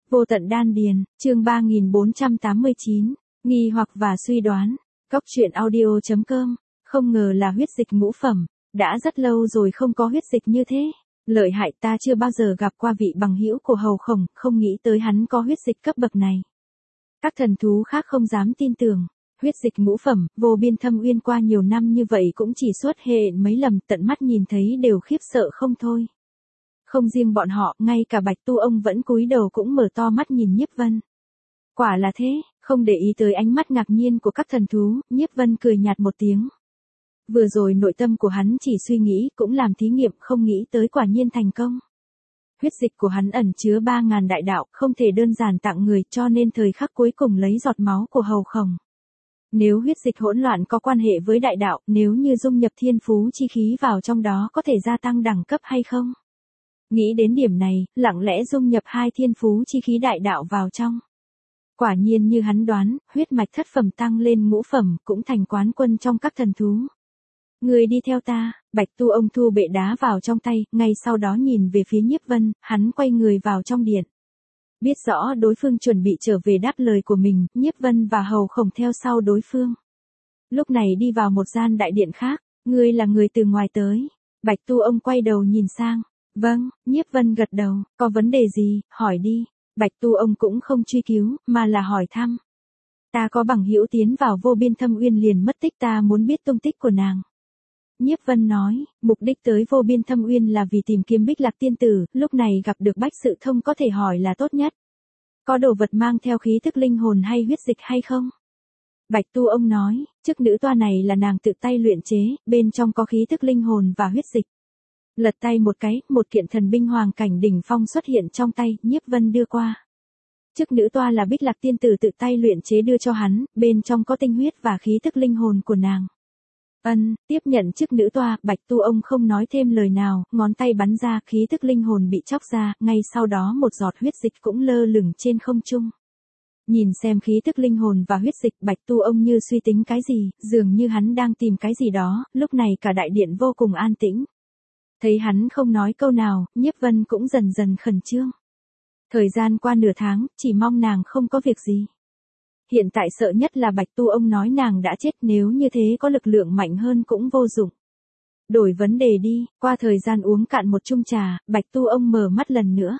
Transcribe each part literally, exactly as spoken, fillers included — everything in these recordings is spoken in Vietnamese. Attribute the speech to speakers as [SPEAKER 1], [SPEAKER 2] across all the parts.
[SPEAKER 1] Vô tận đan điền, chương ba nghìn bốn trăm tám mươi chín, nghi hoặc và suy đoán. Cốc truyện audio chấm com, không ngờ là huyết dịch ngũ phẩm, đã rất lâu rồi không có huyết dịch như thế. Lợi hại, ta chưa bao giờ gặp qua vị bằng hữu của Hầu Khổng, không nghĩ tới hắn có huyết dịch cấp bậc này. Các thần thú khác không dám tin tưởng. Huyết dịch ngũ phẩm, Vô Biên Thâm Uyên qua nhiều năm như vậy cũng chỉ xuất hiện mấy lần, tận mắt nhìn thấy đều khiếp sợ không thôi. Không riêng bọn họ, ngay cả Bạch Tu ông vẫn cúi đầu cũng mở to mắt nhìn Nhiếp Vân. Quả là thế, không để ý tới ánh mắt ngạc nhiên của các thần thú, Nhiếp Vân cười nhạt một tiếng. Vừa rồi nội tâm của hắn chỉ suy nghĩ, cũng làm thí nghiệm, không nghĩ tới quả nhiên thành công. Huyết dịch của hắn ẩn chứa ba ngàn đại đạo, không thể đơn giản tặng người, cho nên thời khắc cuối cùng lấy giọt máu của Hầu Khổng. Nếu huyết dịch hỗn loạn có quan hệ với đại đạo, nếu như dung nhập thiên phú chi khí vào trong đó có thể gia tăng đẳng cấp hay không? Nghĩ đến điểm này, lặng lẽ dung nhập hai thiên phú chi khí đại đạo vào trong. Quả nhiên như hắn đoán, huyết mạch thất phẩm tăng lên ngũ phẩm, cũng thành quán quân trong các thần thú. Người đi theo ta, Bạch Tu ông thu bệ đá vào trong tay, ngay sau đó nhìn về phía Nhiếp Vân, hắn quay người vào trong điện. Biết rõ đối phương chuẩn bị trở về đáp lời của mình, Nhiếp Vân và Hầu Khổng theo sau đối phương. Lúc này đi vào một gian đại điện khác, ngươi là người từ ngoài tới. Bạch Tu ông quay đầu nhìn sang. Vâng, Nhiếp Vân gật đầu, có vấn đề gì, hỏi đi. Bạch Tu ông cũng không truy cứu, mà là hỏi thăm. Ta có bằng hữu tiến vào Vô Biên Thâm Uyên liền mất tích, ta muốn biết tung tích của nàng. Nhiếp Vân nói, mục đích tới Vô Biên Thâm Uyên là vì tìm kiếm Bích Lạc tiên tử, lúc này gặp được Bách Sự Thông có thể hỏi là tốt nhất. Có đồ vật mang theo khí thức linh hồn hay huyết dịch hay không? Bạch Tu ông nói, chiếc nữ toa này là nàng tự tay luyện chế, bên trong có khí thức linh hồn và huyết dịch. Lật tay một cái, một kiện thần binh hoàng cảnh đỉnh phong xuất hiện trong tay, Nhiếp Vân đưa qua. Chiếc nữ toa là Bích Lạc tiên tử tự tay luyện chế đưa cho hắn, bên trong có tinh huyết và khí thức linh hồn của nàng. Ân, tiếp nhận chiếc nữ toa, Bạch Tu ông không nói thêm lời nào, ngón tay bắn ra, khí thức linh hồn bị chóc ra, ngay sau đó một giọt huyết dịch cũng lơ lửng trên không trung. Nhìn xem khí thức linh hồn và huyết dịch, Bạch Tu ông như suy tính cái gì, dường như hắn đang tìm cái gì đó, lúc này cả đại điện vô cùng an tĩnh. Thấy hắn không nói câu nào, Nhiếp Vân cũng dần dần khẩn trương. Thời gian qua nửa tháng, chỉ mong nàng không có việc gì. Hiện tại sợ nhất là Bạch Tu ông nói nàng đã chết, nếu như thế có lực lượng mạnh hơn cũng vô dụng. Đổi vấn đề đi, qua thời gian uống cạn một chung trà, Bạch Tu ông mở mắt lần nữa.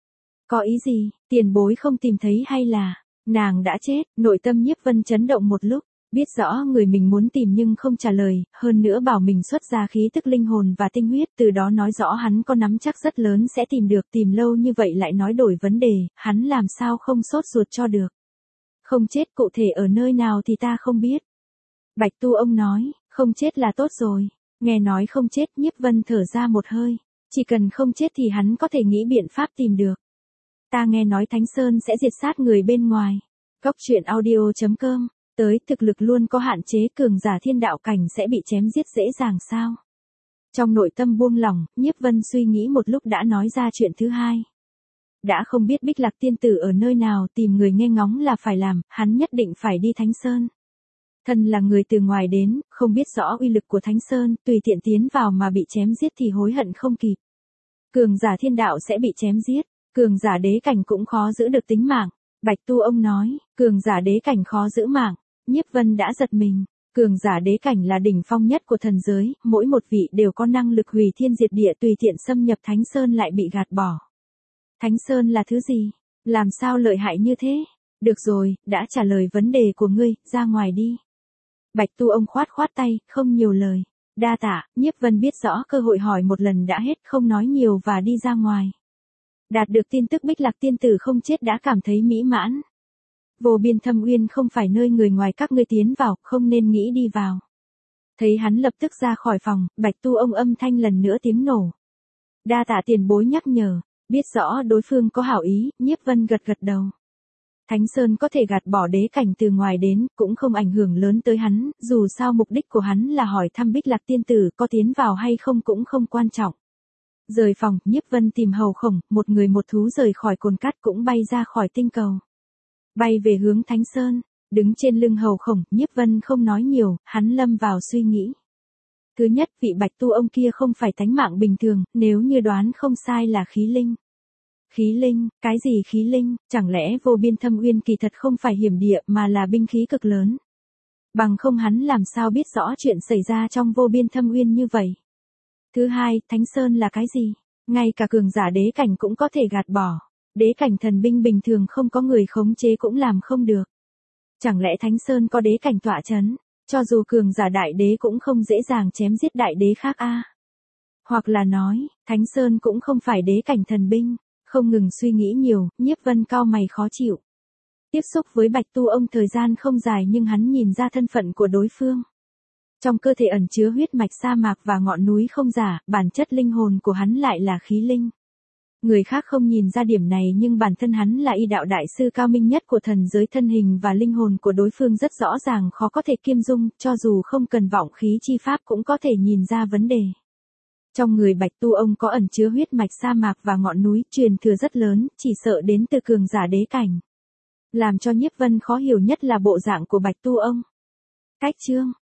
[SPEAKER 1] Có ý gì, tiền bối không tìm thấy hay là, nàng đã chết, nội tâm Nhiếp Vân chấn động một lúc, biết rõ người mình muốn tìm nhưng không trả lời, hơn nữa bảo mình xuất ra khí tức linh hồn và tinh huyết, từ đó nói rõ hắn có nắm chắc rất lớn sẽ tìm được, tìm lâu như vậy lại nói đổi vấn đề, hắn làm sao không sốt ruột cho được. Không chết cụ thể ở nơi nào thì ta không biết. Bạch Tu ông nói, không chết là tốt rồi. Nghe nói không chết, Nhiếp Vân thở ra một hơi. Chỉ cần không chết thì hắn có thể nghĩ biện pháp tìm được. Ta nghe nói Thánh Sơn sẽ diệt sát người bên ngoài. Cốc truyện audio chấm com, tới thực lực luôn có hạn chế, cường giả thiên đạo cảnh sẽ bị chém giết dễ dàng sao? Trong nội tâm buông lỏng, Nhiếp Vân suy nghĩ một lúc đã nói ra chuyện thứ hai. Đã không biết Bích Lạc tiên tử ở nơi nào, tìm người nghe ngóng là phải làm, hắn nhất định phải đi Thánh Sơn. Thân là người từ ngoài đến, không biết rõ uy lực của Thánh Sơn, tùy tiện tiến vào mà bị chém giết thì hối hận không kịp. Cường giả thiên đạo sẽ bị chém giết, cường giả đế cảnh cũng khó giữ được tính mạng. Bạch Tu ông nói, cường giả đế cảnh khó giữ mạng, Nhiếp Vân đã giật mình. Cường giả đế cảnh là đỉnh phong nhất của thần giới, mỗi một vị đều có năng lực hủy thiên diệt địa, tùy tiện xâm nhập Thánh Sơn lại bị gạt bỏ. Thánh Sơn là thứ gì? Làm sao lợi hại như thế? Được rồi, đã trả lời vấn đề của ngươi, ra ngoài đi. Bạch Tu ông khoát khoát tay, không nhiều lời. Đa tạ, Nhiếp Vân biết rõ cơ hội hỏi một lần đã hết, không nói nhiều và đi ra ngoài. Đạt được tin tức Bích Lạc tiên tử không chết đã cảm thấy mỹ mãn. Vô Biên Thâm Uyên không phải nơi người ngoài các ngươi tiến vào, không nên nghĩ đi vào. Thấy hắn lập tức ra khỏi phòng, Bạch Tu ông âm thanh lần nữa tiếng nổ. Đa tạ tiền bối nhắc nhở. Biết rõ đối phương có hảo ý, Nhiếp Vân gật gật đầu. Thánh Sơn có thể gạt bỏ đế cảnh từ ngoài đến, cũng không ảnh hưởng lớn tới hắn, dù sao mục đích của hắn là hỏi thăm Bích Lạc tiên tử có tiến vào hay không cũng không quan trọng. Rời phòng, Nhiếp Vân tìm Hầu Khổng, một người một thú rời khỏi cồn cát cũng bay ra khỏi tinh cầu. Bay về hướng Thánh Sơn, đứng trên lưng Hầu Khổng, Nhiếp Vân không nói nhiều, hắn lâm vào suy nghĩ. Thứ nhất, vị Bạch Tu ông kia không phải tánh mạng bình thường, nếu như đoán không sai là khí linh. Khí linh, cái gì khí linh, chẳng lẽ vô biên thâm uyên kỳ thật không phải hiểm địa mà là binh khí cực lớn. Bằng không hắn làm sao biết rõ chuyện xảy ra trong vô biên thâm uyên như vậy. Thứ hai, Thánh Sơn là cái gì? Ngay cả cường giả đế cảnh cũng có thể gạt bỏ. Đế cảnh thần binh bình thường không có người khống chế cũng làm không được. Chẳng lẽ Thánh Sơn có đế cảnh tọa chấn, cho dù cường giả đại đế cũng không dễ dàng chém giết đại đế khác a? À? Hoặc là nói, Thánh Sơn cũng không phải đế cảnh thần binh. Không ngừng suy nghĩ nhiều, Nhiếp Vân cau mày khó chịu. Tiếp xúc với Bạch Tu ông thời gian không dài nhưng hắn nhìn ra thân phận của đối phương. Trong cơ thể ẩn chứa huyết mạch sa mạc và ngọn núi không giả, bản chất linh hồn của hắn lại là khí linh. Người khác không nhìn ra điểm này nhưng bản thân hắn là y đạo đại sư cao minh nhất của thần giới, thân hình và linh hồn của đối phương rất rõ ràng, khó có thể kiêm dung, cho dù không cần vọng khí chi pháp cũng có thể nhìn ra vấn đề. Trong người Bạch Tu ông có ẩn chứa huyết mạch sa mạc và ngọn núi, truyền thừa rất lớn, chỉ sợ đến từ cường giả đế cảnh. Làm cho Nhiếp Vân khó hiểu nhất là bộ dạng của Bạch Tu ông. Cách chương